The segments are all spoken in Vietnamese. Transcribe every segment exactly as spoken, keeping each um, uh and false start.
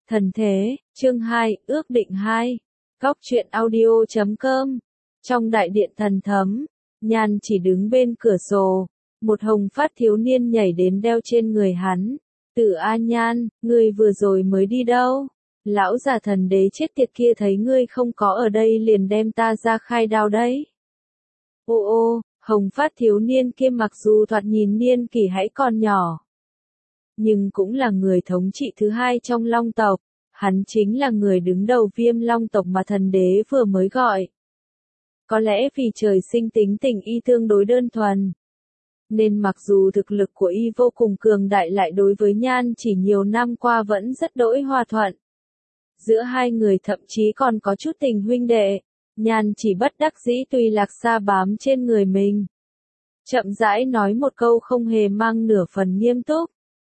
Thần thế, chương hai, ước định hai. Góc truyện audio chấm com. Trong đại điện thần thấm, Nhan chỉ đứng bên cửa sổ, một hồng phát thiếu niên nhảy đến đeo trên người hắn. Tử A Nhan, ngươi vừa rồi mới đi đâu? Lão già thần đế chết tiệt kia thấy ngươi không có ở đây liền đem ta ra khai đao đấy. Ô ô, hồng phát thiếu niên kia mặc dù thoạt nhìn niên kỷ hãy còn nhỏ, nhưng cũng là người thống trị thứ hai trong Long tộc, hắn chính là người đứng đầu Viêm Long tộc mà thần đế vừa mới gọi. Có lẽ vì trời sinh tính tình y tương đối đơn thuần, nên mặc dù thực lực của y vô cùng cường đại lại đối với Nhan chỉ nhiều năm qua vẫn rất đỗi hòa thuận. Giữa hai người thậm chí còn có chút tình huynh đệ, Nhan chỉ bất đắc dĩ tùy Lạc Sa bám trên người mình. Chậm rãi nói một câu không hề mang nửa phần nghiêm túc.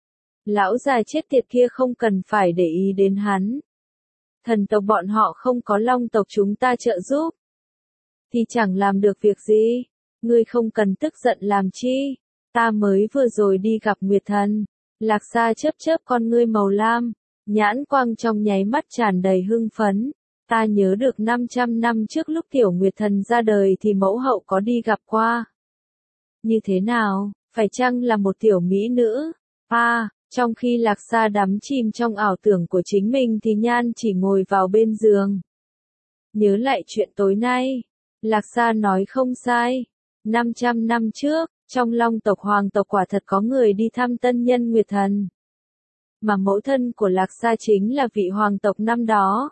Lão già chết tiệt kia không cần phải để ý đến hắn. Thần tộc bọn họ không có Long tộc chúng ta trợ giúp, thì chẳng làm được việc gì. Ngươi không cần tức giận làm chi. Ta mới vừa rồi đi gặp Nguyệt Thần. Lạc Sa chớp chớp con ngươi màu lam, nhãn quang trong nháy mắt tràn đầy hưng phấn. Ta nhớ được năm trăm năm trước lúc tiểu Nguyệt Thần ra đời thì mẫu hậu có đi gặp qua. Như thế nào, phải chăng là một tiểu mỹ nữ? À, trong khi Lạc Sa đắm chìm trong ảo tưởng của chính mình thì Nhan chỉ ngồi vào bên giường. Nhớ lại chuyện tối nay, Lạc Sa nói không sai. năm trăm năm trước, trong Long tộc Hoàng tộc quả thật có người đi thăm tân nhân Nguyệt Thần. Mà mẫu thân của Lạc Sa chính là vị Hoàng tộc năm đó.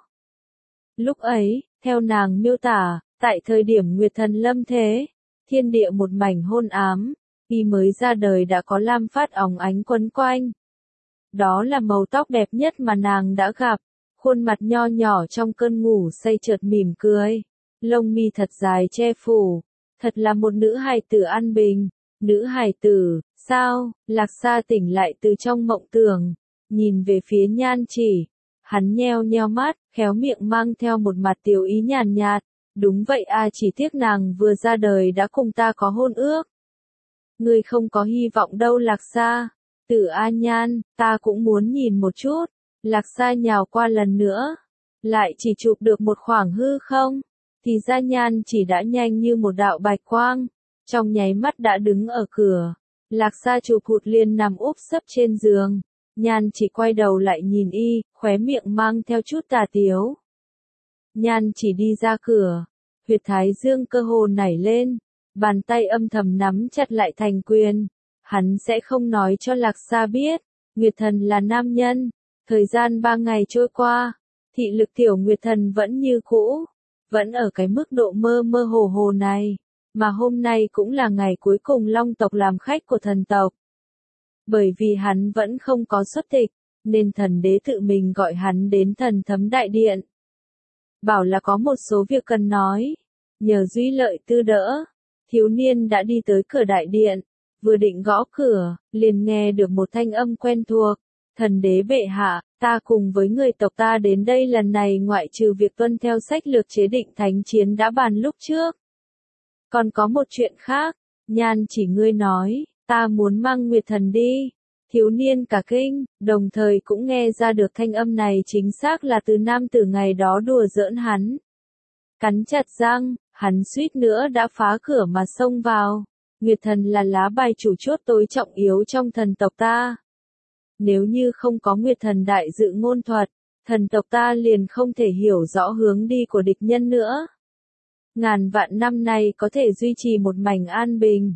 Lúc ấy, theo nàng miêu tả, tại thời điểm Nguyệt Thần lâm thế, thiên địa một mảnh hôn ám, khi mới ra đời đã có lam phát óng ánh quấn quanh. Đó là màu tóc đẹp nhất mà nàng đã gặp, khuôn mặt nho nhỏ trong cơn ngủ say chợt mỉm cười, lông mi thật dài che phủ, thật là một nữ hài tử an bình. Nữ hài tử, sao? Lạc Sa tỉnh lại từ trong mộng tưởng, nhìn về phía Nhan chỉ, hắn nheo nheo mắt, khéo miệng mang theo một mặt tiểu ý nhàn nhạt, đúng vậy a, chỉ tiếc nàng vừa ra đời đã cùng ta có hôn ước. Ngươi không có hy vọng đâu Lạc Sa. Tử A Nhan, ta cũng muốn nhìn một chút. Lạc Sa nhào qua lần nữa, lại chỉ chụp được một khoảng hư không, thì ra Nhan chỉ đã nhanh như một đạo bạch quang, trong nháy mắt đã đứng ở cửa. Lạc Sa chụp hụt liền nằm úp sấp trên giường, Nhan chỉ quay đầu lại nhìn y, khóe miệng mang theo chút tà tiếu. Nhan chỉ đi ra cửa, huyệt thái dương cơ hồ nảy lên, bàn tay âm thầm nắm chặt lại thành quyền. Hắn sẽ không nói cho Lạc Sa biết, Nguyệt Thần là nam nhân. Thời gian ba ngày trôi qua, thị lực tiểu Nguyệt Thần vẫn như cũ, vẫn ở cái mức độ mơ mơ hồ hồ này, mà hôm nay cũng là ngày cuối cùng Long tộc làm khách của thần tộc. Bởi vì hắn vẫn không có xuất tịch, nên thần đế tự mình gọi hắn đến thần thấm đại điện. Bảo là có một số việc cần nói, nhờ Duy Lợi tư đỡ, thiếu niên đã đi tới cửa đại điện. Vừa định gõ cửa, liền nghe được một thanh âm quen thuộc. Thần đế bệ hạ, ta cùng với người tộc ta đến đây lần này ngoại trừ việc tuân theo sách lược chế định thánh chiến đã bàn lúc trước. Còn có một chuyện khác, Nhan chỉ ngươi nói, ta muốn mang Nguyệt Thần đi. Thiếu niên cả kinh, đồng thời cũng nghe ra được thanh âm này chính xác là từ nam tử ngày đó đùa giỡn hắn. Cắn chặt răng, hắn suýt nữa đã phá cửa mà xông vào. Nguyệt Thần là lá bài chủ chốt tối trọng yếu trong thần tộc ta. Nếu như không có Nguyệt Thần đại dự ngôn thuật, thần tộc ta liền không thể hiểu rõ hướng đi của địch nhân nữa. Ngàn vạn năm nay có thể duy trì một mảnh an bình,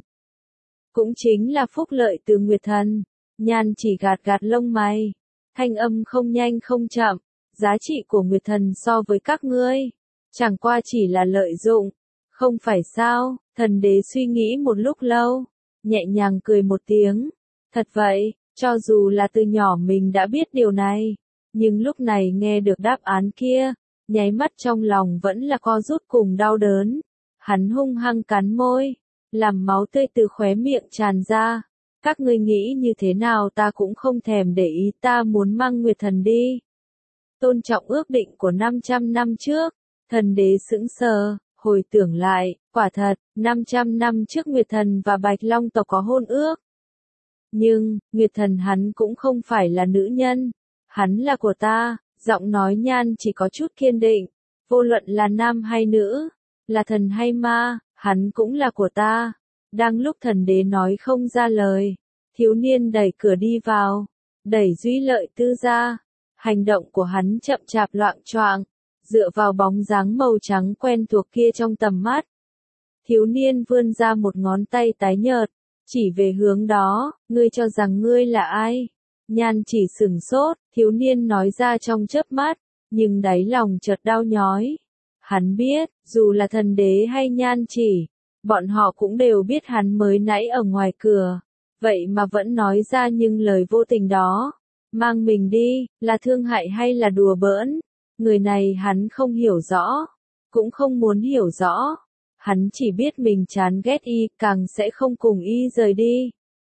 cũng chính là phúc lợi từ Nguyệt Thần. Nhan chỉ gạt gạt lông mày, thanh âm không nhanh không chậm, giá trị của Nguyệt Thần so với các ngươi, chẳng qua chỉ là lợi dụng, không phải sao? Thần đế suy nghĩ một lúc lâu, nhẹ nhàng cười một tiếng. Thật vậy, cho dù là từ nhỏ mình đã biết điều này, nhưng lúc này nghe được đáp án kia, nháy mắt trong lòng vẫn là co rút cùng đau đớn. Hắn hung hăng cắn môi, làm máu tươi từ khóe miệng tràn ra. Các ngươi nghĩ như thế nào ta cũng không thèm để ý, ta muốn mang Nguyệt Thần đi. Tôn trọng ước định của năm trăm năm trước, thần đế sững sờ. Hồi tưởng lại, quả thật, năm trăm năm trước Nguyệt Thần và Bạch Long tộc có hôn ước. Nhưng, Nguyệt Thần hắn cũng không phải là nữ nhân. Hắn là của ta, Giọng nói Nhan chỉ có chút kiên định, vô luận là nam hay nữ, là thần hay ma, hắn cũng là của ta. Đang lúc thần đế nói không ra lời, thiếu niên đẩy cửa đi vào, đẩy Duy Lợi Tư ra. Hành động của hắn chậm chạp loạng choạng, dựa vào bóng dáng màu trắng quen thuộc kia trong tầm mắt. Thiếu niên vươn ra một ngón tay tái nhợt, chỉ về hướng đó, ngươi cho rằng ngươi là ai? Nhan chỉ sửng sốt, thiếu niên nói ra trong chớp mắt, nhưng đáy lòng chợt đau nhói. Hắn biết, dù là thần đế hay Nhan chỉ, bọn họ cũng đều biết hắn mới nãy ở ngoài cửa, vậy mà vẫn nói ra những lời vô tình đó. Mang mình đi, là thương hại hay là đùa bỡn? Người này hắn không hiểu rõ, cũng không muốn hiểu rõ. Hắn chỉ biết mình chán ghét y, càng sẽ không cùng y rời đi.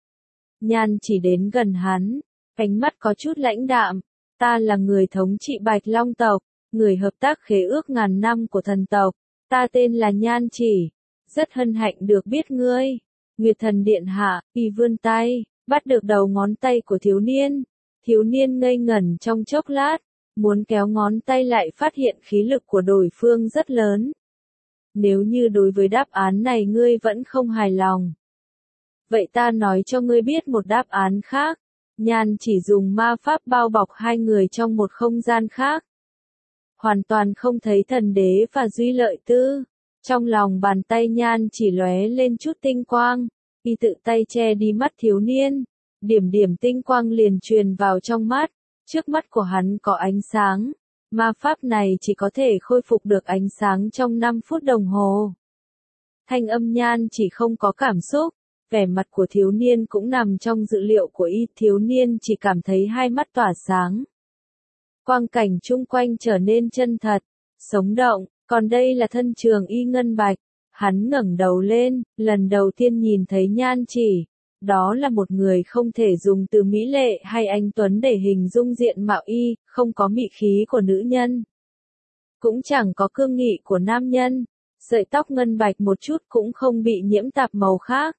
Nhan chỉ đến gần hắn, ánh mắt có chút lãnh đạm. Ta là người thống trị Bạch Long tộc, người hợp tác khế ước ngàn năm của thần tộc. Ta tên là Nhan chỉ, rất hân hạnh được biết ngươi. Nguyệt thần điện hạ, y vươn tay, bắt được đầu ngón tay của thiếu niên. Thiếu niên ngây ngẩn trong chốc lát, muốn kéo ngón tay lại phát hiện khí lực của đối phương rất lớn. Nếu như đối với đáp án này ngươi vẫn không hài lòng, vậy ta nói cho ngươi biết một đáp án khác. Nhan chỉ dùng ma pháp bao bọc hai người trong một không gian khác. Hoàn toàn không thấy thần đế và Duy Lợi Tư. Trong lòng bàn tay Nhan chỉ lóe lên chút tinh quang, y tự tay che đi mắt thiếu niên. Điểm điểm tinh quang liền truyền vào trong mắt, trước mắt của hắn có ánh sáng. Ma pháp này chỉ có thể khôi phục được ánh sáng trong năm phút đồng hồ. Thanh âm Nhan chỉ không có cảm xúc, vẻ mặt của thiếu niên cũng nằm trong dự liệu của y. Thiếu niên chỉ cảm thấy hai mắt tỏa sáng. Quang cảnh chung quanh trở nên chân thật, sống động, còn đây là thân trường y ngân bạch. Hắn ngẩng đầu lên, lần đầu tiên nhìn thấy Nhan chỉ. Đó là một người không thể dùng từ mỹ lệ hay anh tuấn để hình dung diện mạo y, không có mị khí của nữ nhân. Cũng chẳng có cương nghị của nam nhân, sợi tóc ngân bạch một chút cũng không bị nhiễm tạp màu khác.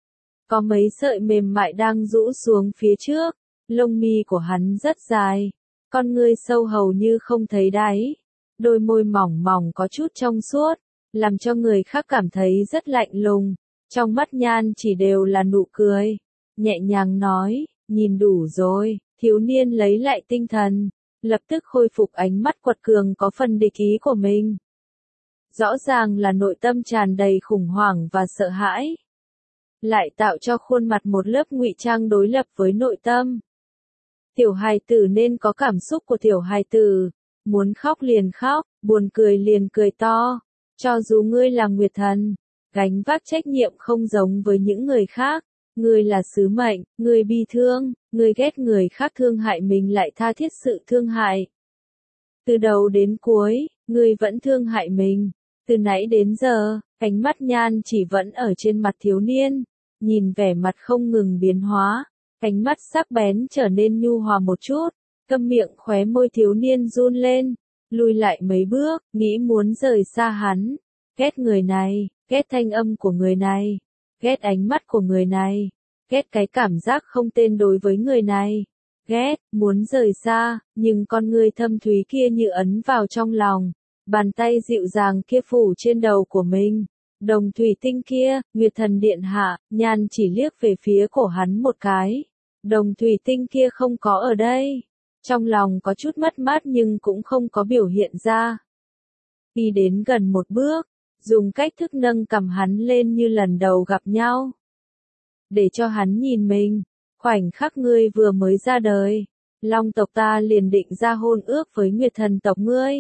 Có mấy sợi mềm mại đang rũ xuống phía trước, lông mi của hắn rất dài, con ngươi sâu hầu như không thấy đáy, đôi môi mỏng mỏng có chút trong suốt, làm cho người khác cảm thấy rất lạnh lùng. Trong mắt Nhan chỉ đều là nụ cười, nhẹ nhàng nói, nhìn đủ rồi. Thiếu niên lấy lại tinh thần, lập tức khôi phục ánh mắt quật cường có phần địch ý của mình. Rõ ràng là nội tâm tràn đầy khủng hoảng và sợ hãi, lại tạo cho khuôn mặt một lớp ngụy trang đối lập với nội tâm. Tiểu hài tử nên có cảm xúc của tiểu hài tử, muốn khóc liền khóc, buồn cười liền cười to. Cho dù ngươi là Nguyệt thần, gánh vác trách nhiệm không giống với những người khác. Ngươi là sứ mệnh, ngươi bi thương, ngươi ghét người khác thương hại mình lại tha thiết sự thương hại. Từ đầu đến cuối, ngươi vẫn thương hại mình. Từ nãy đến giờ, ánh mắt Nhan chỉ vẫn ở trên mặt thiếu niên, nhìn vẻ mặt không ngừng biến hóa, ánh mắt sắc bén trở nên nhu hòa một chút, câm miệng khóe môi thiếu niên run lên, lùi lại mấy bước, nghĩ muốn rời xa hắn. Ghét người này, ghét thanh âm của người này, ghét ánh mắt của người này, ghét cái cảm giác không tên đối với người này, ghét, muốn rời xa, nhưng con người thâm thúy kia như ấn vào trong lòng, bàn tay dịu dàng kia phủ trên đầu của mình. Đồng thủy tinh kia, Nguyệt thần điện hạ, Nhan chỉ liếc về phía cổ hắn một cái. Đồng thủy tinh kia không có ở đây. Trong lòng có chút mất mát nhưng cũng không có biểu hiện ra. Đi đến gần một bước, dùng cách thức nâng cầm hắn lên như lần đầu gặp nhau. Để cho hắn nhìn mình, khoảnh khắc ngươi vừa mới ra đời, Long tộc ta liền định ra hôn ước với Nguyệt thần tộc ngươi.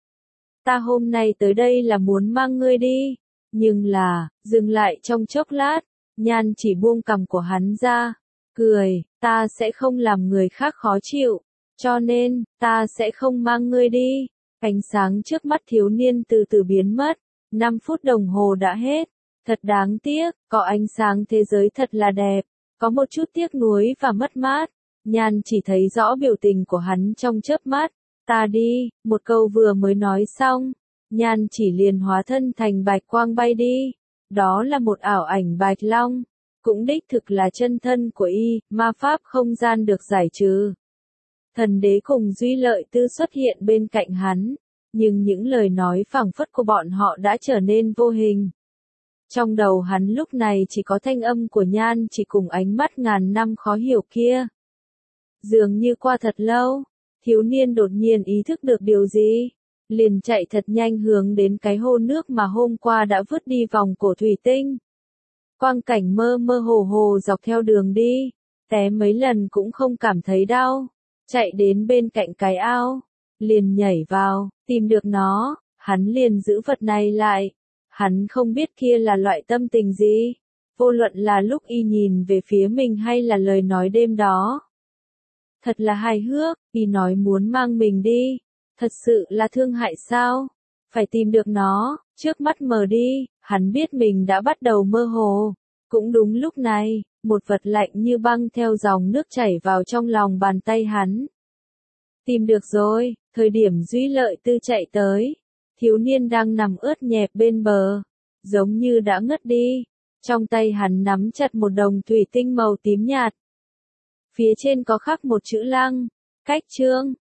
Ta hôm nay tới đây là muốn mang ngươi đi, nhưng là, dừng lại trong chốc lát, Nhan chỉ buông cằm của hắn ra, cười, ta sẽ không làm người khác khó chịu, cho nên, ta sẽ không mang ngươi đi. Ánh sáng trước mắt thiếu niên từ từ biến mất, năm phút đồng hồ đã hết, thật đáng tiếc, có ánh sáng thế giới thật là đẹp, có một chút tiếc nuối và mất mát. Nhan chỉ thấy rõ biểu tình của hắn trong chớp mắt, ta đi, một câu vừa mới nói xong, Nhan chỉ liền hóa thân thành bạch quang bay đi, đó là một ảo ảnh bạch long, cũng đích thực là chân thân của y, ma pháp không gian được giải trừ. Thần đế cùng Duy Lợi Tư xuất hiện bên cạnh hắn, nhưng những lời nói phảng phất của bọn họ đã trở nên vô hình. Trong đầu hắn lúc này chỉ có thanh âm của Nhan chỉ cùng ánh mắt ngàn năm khó hiểu kia. Dường như qua thật lâu, thiếu niên đột nhiên ý thức được điều gì, liền chạy thật nhanh hướng đến cái hồ nước mà hôm qua đã vứt đi vòng cổ thủy tinh. Quang cảnh mơ mơ hồ hồ dọc theo đường đi, té mấy lần cũng không cảm thấy đau, chạy đến bên cạnh cái ao, liền nhảy vào, tìm được nó, hắn liền giữ vật này lại. Hắn không biết kia là loại tâm tình gì, vô luận là lúc y nhìn về phía mình hay là lời nói đêm đó. Thật là hài hước, y nói muốn mang mình đi, thật sự là thương hại sao? Phải tìm được nó, trước mắt mờ đi, hắn biết mình đã bắt đầu mơ hồ. Cũng đúng lúc này, một vật lạnh như băng theo dòng nước chảy vào trong lòng bàn tay hắn. Tìm được rồi, thời điểm Duy Lợi Tư chạy tới. Thiếu niên đang nằm ướt nhẹp bên bờ, giống như đã ngất đi. Trong tay hắn nắm chặt một đồng thủy tinh màu tím nhạt. Phía trên có khắc một chữ Lăng, cách Trương,